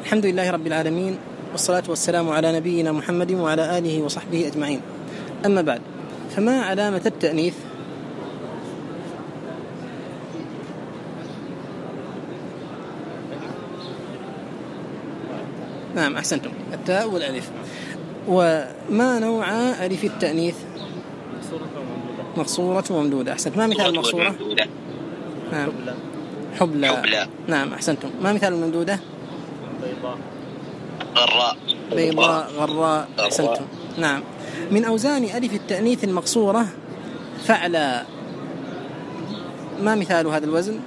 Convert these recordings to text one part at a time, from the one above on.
الحمد لله رب العالمين، والصلاة والسلام على نبينا محمد وعلى آله وصحبه أجمعين. أما بعد، فما علامة التأنيث؟ نعم، أحسنتم، التاء والألف. وما نوع ألف التأنيث؟ مقصورة وممدودة. أحسنت. ما مثال المقصورة؟ نعم، حبلى. نعم، أحسنتم. ما مثال الممدودة؟ بيضاء، غراء. أحسنتم. نعم. من أوزان ألف التأنيث المقصورة فعلى. ما مثال هذا الوزن؟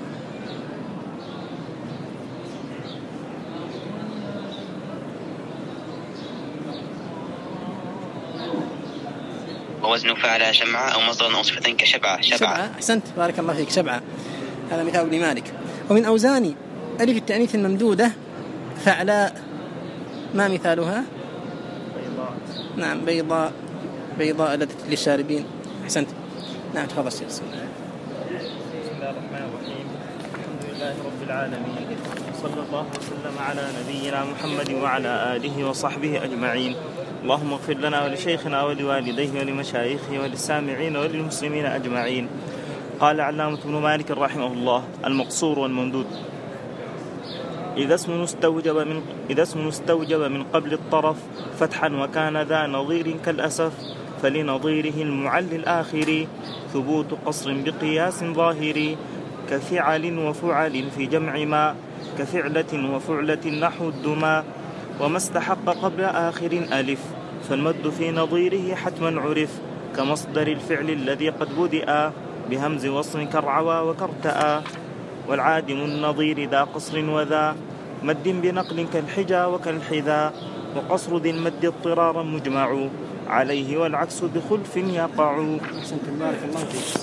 وزن فعل شمعة أو مصدر أو صفة كشبعة. شبعة. أحسنت، بارك الله فيك، شبعة. هذا مثال ابن مالك. ومن أوزان ألف التأنيث الممدودة فعلاء. ما مثالها؟ بيضاء. نعم، بيضاء. بيضاء لذة للشاربين. أحسنت. نعم، تفضل شيخ. بسم الله الرحمن الرحيم. الحمد لله رب العالمين، صلى الله وسلم على نبينا محمد وعلى آله وصحبه أجمعين. اللهم اغفر لنا ولشيخنا ولوالديه ولمشايخه وللسامعين وللمسلمين أجمعين. قال علامة ابن مالك رحمه الله: المقصور والممدود إذا اسم استوجب من قبل الطرف فتحا وكان ذا نظير كالأسف، فلنظيره المعل الآخر ثبوت قصر بقياس ظاهر، كفعل وفعل في جمع ما، كفعلة وفعلة نحو الدما، وما استحق قبل آخر ألف، فالمد في نظيره حتما عرف، كمصدر الفعل الذي قد بدأ بهمز وصل كرعوى وكرتأ، والعادم النظير ذا قصر وذا مد بنقل كالحجا وكالحذا، وقصر ذي المد اضطرارا مجمع عليه والعكس بخلف يقع. بارك الله فيك.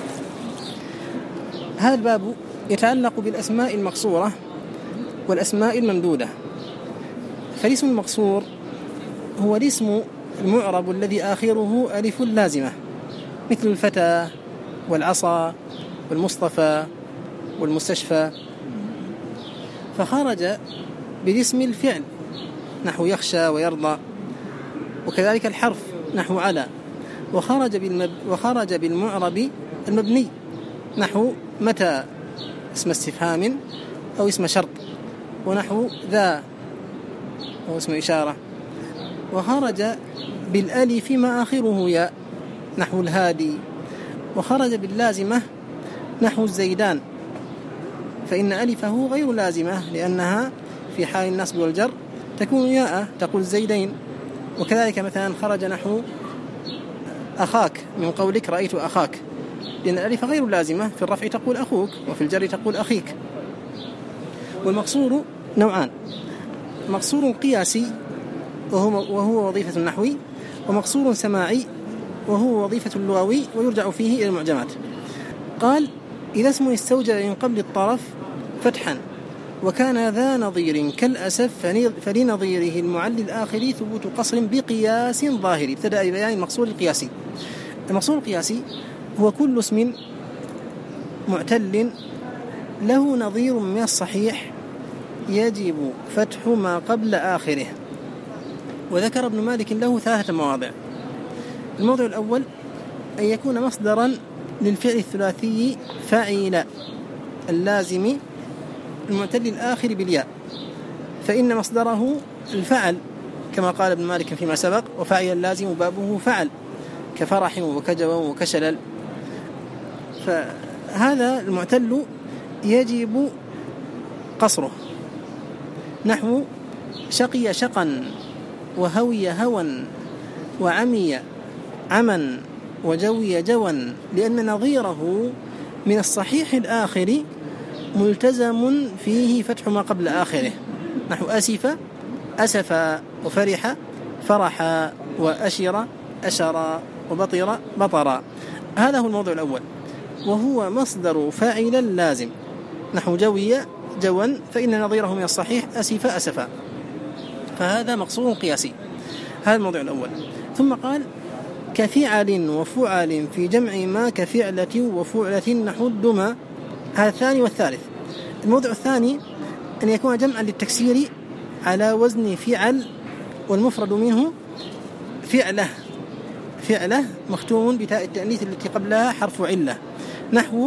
هذا الباب يتعلق بالأسماء المقصورة والأسماء الممدودة. فالاسم المقصور هو الاسم المعرب الذي آخره ألف لازمة، مثل الفتى والعصا والمصطفى والمستشفى، فخرج بالاسم الفعل نحو يخشى ويرضى، وكذلك الحرف نحو على، وخرج بالمعرب المبني نحو متى اسم استفهام أو اسم شرط، ونحو ذا أو اسم إشارة، وخرج بالألف ما آخره ياء نحو الهادي، وخرج باللازمة نحو الزيدان، فإن ألفه غير لازمة لأنها في حال النصب والجر تكون ياء، تقول الزيدين. وكذلك مثلا خرج نحو أخاك من قولك رأيت أخاك، لأن الألف غير لازمة، في الرفع تقول أخوك وفي الجر تقول أخيك. والمقصور نوعان: مقصور قياسي وهو وظيفة النحوي، ومقصور سماعي وهو وظيفة اللغوي ويرجع فيه إلى المعجمات. قال: إذا اسم استوجب من قبل الطرف فتحا وكان ذا نظير كالأسف، فلنظيره المعل الآخر ثبوت قصر بقياس ظاهر. ابتدأ ببيان المقصور القياسي. المقصور القياسي هو كل اسم معتل له نظير من الصحيح يجب فتح ما قبل آخره. وذكر ابن مالك له 3 مواضع. الموضع الأول أن يكون مصدرا للفعل الثلاثي فعيل اللازم المعتل الآخر بالياء، فإن مصدره الفعل كما قال ابن مالك فيما سبق: وفعل اللازم بابه فعل، كفرح وكجو وكشلل. فهذا المعتل يجب قصره، نحو شقي شقا وهوي هوى وعمي عمى وجوي جوا، لأن نظيره من الصحيح الآخر ملتزم فيه فتح ما قبل آخره، نحو أسف أسف، وفرح فرح، وأشر أشر، وبطر بطر. هذا هو الموضوع الأول، وهو مصدر فاعل لازم، نحو جوي جوا، فإن نظيره من الصحيح أسف أسفا، فهذا مقصور قياسي. هذا الموضوع الأول. ثم قال: كفعل وفعل في جمع ما، كفعلة وفعلة نحو الدما. هذا الثاني والثالث. الموضع الثاني أن يكون جمعا للتكسير على وزن فعل، والمفرد منه فعله مختوم بتاء التأنيث التي قبلها حرف علة، نحو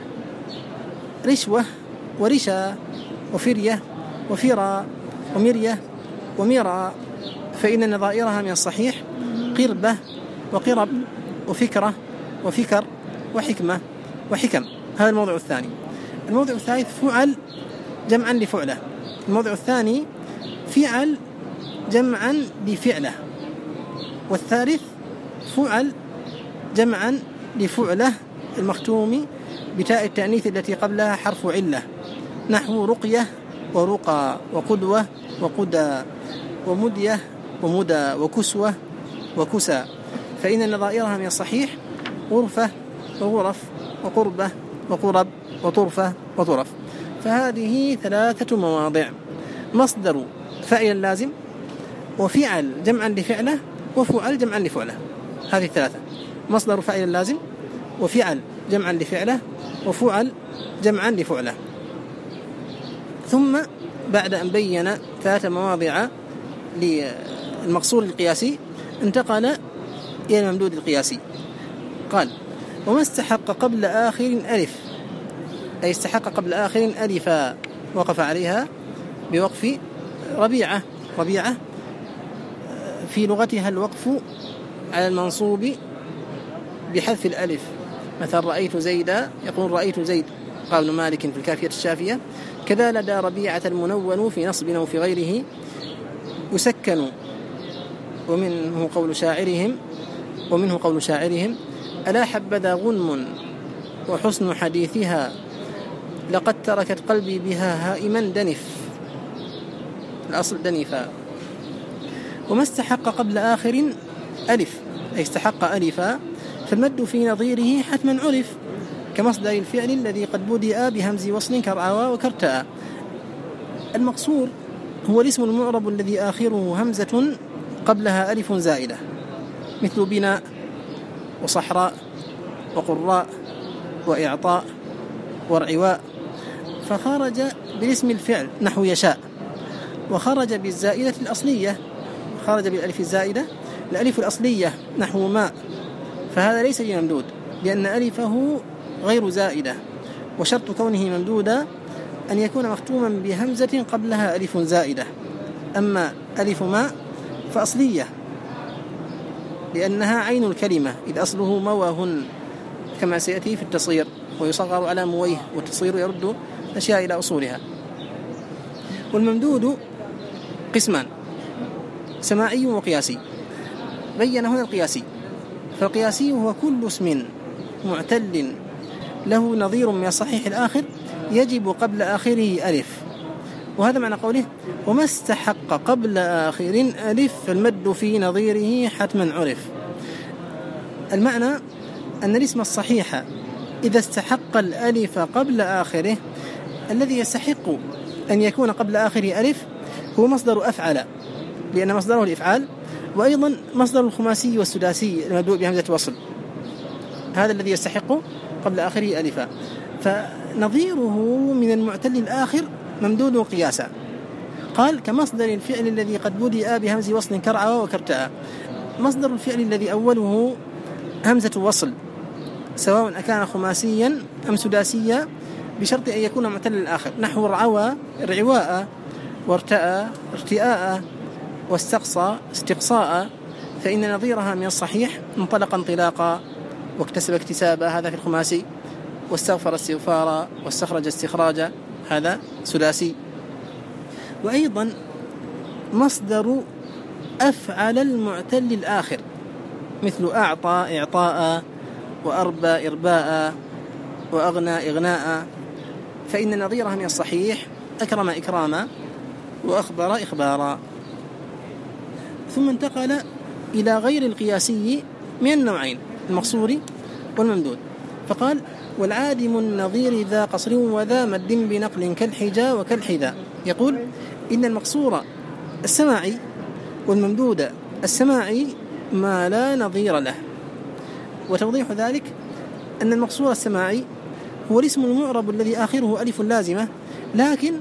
رشوة ورشا وفرية وفرا ومرية وميرا، فإن نظائرها من الصحيح قربة وقرب وفكرة وفكر وحكمة وحكم. هذا الموضوع الثاني. الموضوع الثالث فعل جمعا لفعله. الموضوع الثاني فعل جمعا لفعله. والثالث فعل جمعا لفعله المختوم بتاء التأنيث التي قبلها حرف علة، نحو رقية ورقى وقدوة وقدى ومدية ومدى وكسوة وكسى، فإن نظائرها من الصحيح غرفة وغرف وقربة وقرب وطرفة وطرف. فهذه 3 مواضع: مصدر فاعل لازم، وفعل جمعا لفعله، وفعل جمعا لفعله. هذه 3: مصدر فاعل لازم، وفعل جمعا لفعله، وفعل جمعا لفعله. ثم بعد أن بين 3 مواضع للمقصور القياسي انتقل إلى الممدود القياسي. قال: وما استحق قبل آخر ألف، أي استحق قبل آخر ألفا، وقف عليها بوقف ربيعة في لغتها الوقف على المنصوب بحذف الألف. مثلا رأيت زيدا، يقول رأيت زيد، قال ابن مالك في الكافية الشافية: كذا لدى ربيعة المنون في نصب أو في غيره يسكن. ومنه قول شاعرهم: ألا حبذا غنم وحسن حديثها، لقد تركت قلبي بها هائما دنف. الأصل دنفا. وما استحق قبل آخر ألف، أي استحق ألفا، فالمد في نظيره حتما عرف، كمصدر الفعل الذي قد بدأ بهمز وصل كرعوا وكرتاء. المقصور هو الاسم المعرب الذي آخره همزة قبلها ألف زائدة، مثل بناء وصحراء وقراء وإعطاء ورعواء، فخرج بالاسم الفعل نحو يشاء، وخرج بالزائدة الأصلية، خرج بالألف الزائدة الألف الأصلية نحو ماء، فهذا ليس بممدود لأن ألفه غير زائدة، وشرط كونه ممدودا أن يكون مختوما بهمزة قبلها ألف زائدة. أما ألف ماء فأصلية لأنها عين الكلمة، إذ أصله مواه، كما سيأتي في التصغير، ويصغر على مويه، والتصغير يرد أشياء إلى أصولها. والممدود قسمان: سماعي وقياسي. بين هنا القياسي، فالقياسي هو كل اسم معتل له نظير من الصحيح الآخر يجب قبل آخره ألف. وهذا معنى قوله: وما استحق قبل آخر ألف فالمد في نظيره حتما عرف. المعنى أن الاسم الصحيح إذا استحق الألف قبل آخره، الذي يستحق أن يكون قبل آخره ألف هو مصدر أفعل، لأن مصدره الإفعال، وأيضا مصدر الخماسي والسداسي المبدوء بهمزة وصل، هذا الذي يستحق قبل آخره ألفا. فنظيره من المعتل الآخر ممدود قياسا. قال: كمصدر الفعل الذي قد بدأ بهمز وصل كرعوا وكرتاء. مصدر الفعل الذي أوله همزة وصل، سواء أكان خماسيا أم سداسيا، بشرط أن يكون معتل الآخر، نحو رعوى رعواء، وارتأى ارتئاء، واستقصى استقصاء، فإن نظيرها من الصحيح انطلق انطلاقا، واكتسب اكتسابا، هذا في الخماسي، واستغفر استغفارا، واستخرج استخراجا، هذا سداسي. وأيضا مصدر أفعل المعتل الآخر، مثل أعطى إعطاء، وأربى إرباء، وأغنى إغناء، فإن نظيرها من الصحيح أكرم إكراما، وأخبر إخبارا. ثم انتقل إلى غير القياسي من النوعين، المقصور والممدود، فقال: والعادم النظير ذا قصر وذا مد بنقل كالحجا وكالحذا. يقول: إن المقصور السماعي والممدود السماعي ما لا نظير له. وتوضيح ذلك أن المقصور السماعي هو الاسم المعرب الذي آخره ألف لازمة، لكن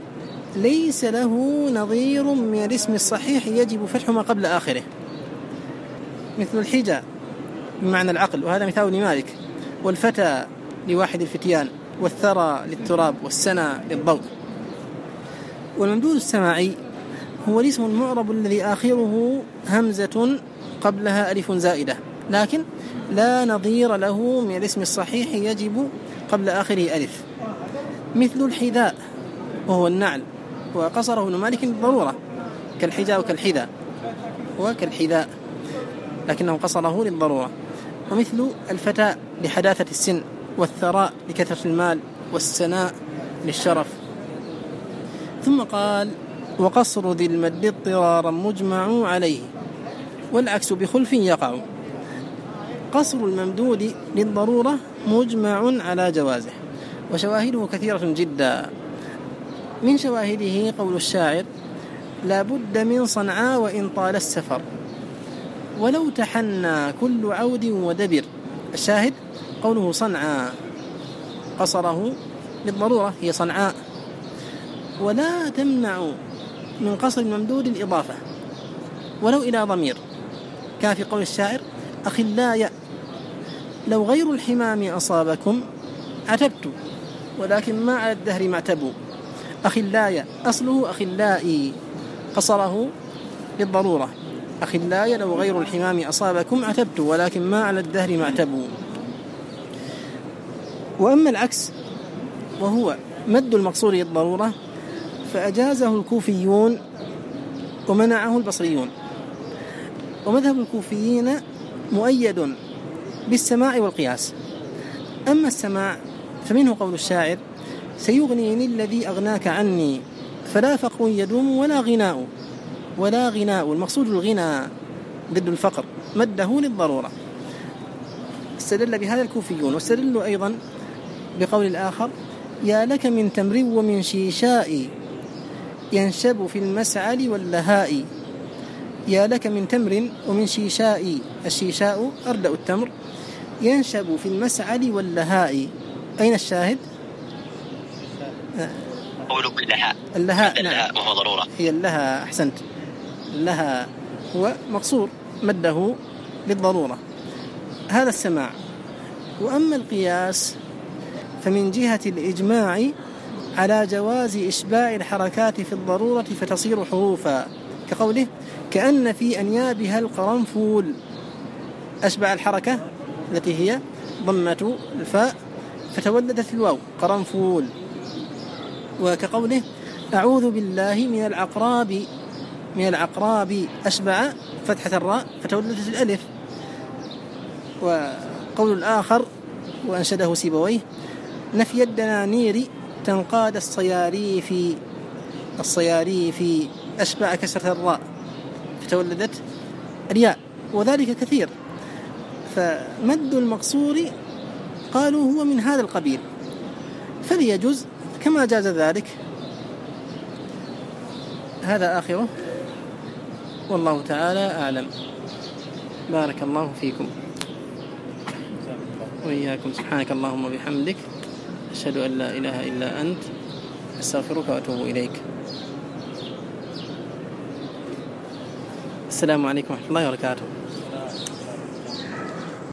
ليس له نظير من الاسم الصحيح يجب فتح ما قبل آخره، مثل الحجة بمعنى العقل، وهذا مثال لمالك، والفتى لواحد الفتيان، والثرى للتراب، والسنى للضوء. والممدود السماعي هو الاسم المعرب الذي آخره همزة قبلها ألف زائدة، لكن لا نظير له من الاسم الصحيح يجب قبل آخره ألف، مثل الحذاء وهو النعل، وقصره ابن مالك بالضرورة، كالحجاء وكالحذاء وكالحذاء، لكنه قصره للضرورة. ومثل الفتاة لحداثة السن، والثراء لكثرة المال، والسناء للشرف. ثم قال: وقصر ذي المد اضطرارا مجمع عليه، والعكس بخلف يقع. قصر الممدود للضرورة مجمع على جوازه، وشواهده كثيرة جدا. من شواهده قول الشاعر: لا بد من صنعاء وإن طال السفر، ولو تحنى كل عود ودبر. الشاهد قوله صنعاء، قصره للضرورة، هي صنعاء. ولا تمنع من قصر الممدود الإضافة ولو إلى ضمير، كان في قول الشاعر: أخلايا لو غير الحمام أصابكم عتبت، ولكن ما على الدهر معتبوا. أخلايا أصله أخلائي، قصره للضرورة. أخلايا لو غير الحمام أصابكم عتبت، ولكن ما على الدهر معتبوا. وأما العكس وهو مد المقصور للضرورة فأجازه الكوفيون ومنعه البصريون. ومذهب الكوفيين مؤيد بالسماع والقياس. أما السماع فمنه قول الشاعر: سيغنيني الذي أغناك عني، فلا فقر يدوم ولا غناء. ولا غناء، المقصود الغنى ضد الفقر، مده للضرورة. استدل بهذا الكوفيون، واستدلوا أيضا بقول الآخر: يا لك من تمر ومن شيشاء ينشب في المسعل واللهاء. يا لك من تمر ومن شيشاء، الشيشاء أردأ التمر، ينشب في المسعل واللهاء. أين الشاهد؟ قولك اللهاء. اللهاء، نعم، وهو ضرورة. هي اللها، أحسنت، لها هو مقصور مده للضرورة. هذا السماع. وأما القياس فمن جهة الإجماع على جواز إشباع الحركات في الضرورة فتصير حروفا، كقوله: كأن في أنيابها القرنفول، أشبع الحركة التي هي ضمة الفاء فتولدت الواو، قرنفول. وكقوله: أعوذ بالله من العقراب، أشبع فتحة الراء فتولدت الألف. وقول الآخر وأنشده سيبويه: نفي الدنانير تنقاد الصياريف، أشبع كسرة الراء فتولدت الياء. وذلك كثير. فمد المقصور قالوا هو من هذا القبيل، فليجوز كما جاز ذلك. هذا آخره، والله تعالى أعلم. بارك الله فيكم وإياكم. سبحانك اللهم وبحمدك، أشهد أن لا إله إلا أنت، أستغفرك وأتوب إليك. السلام عليكم ورحمة الله وبركاته.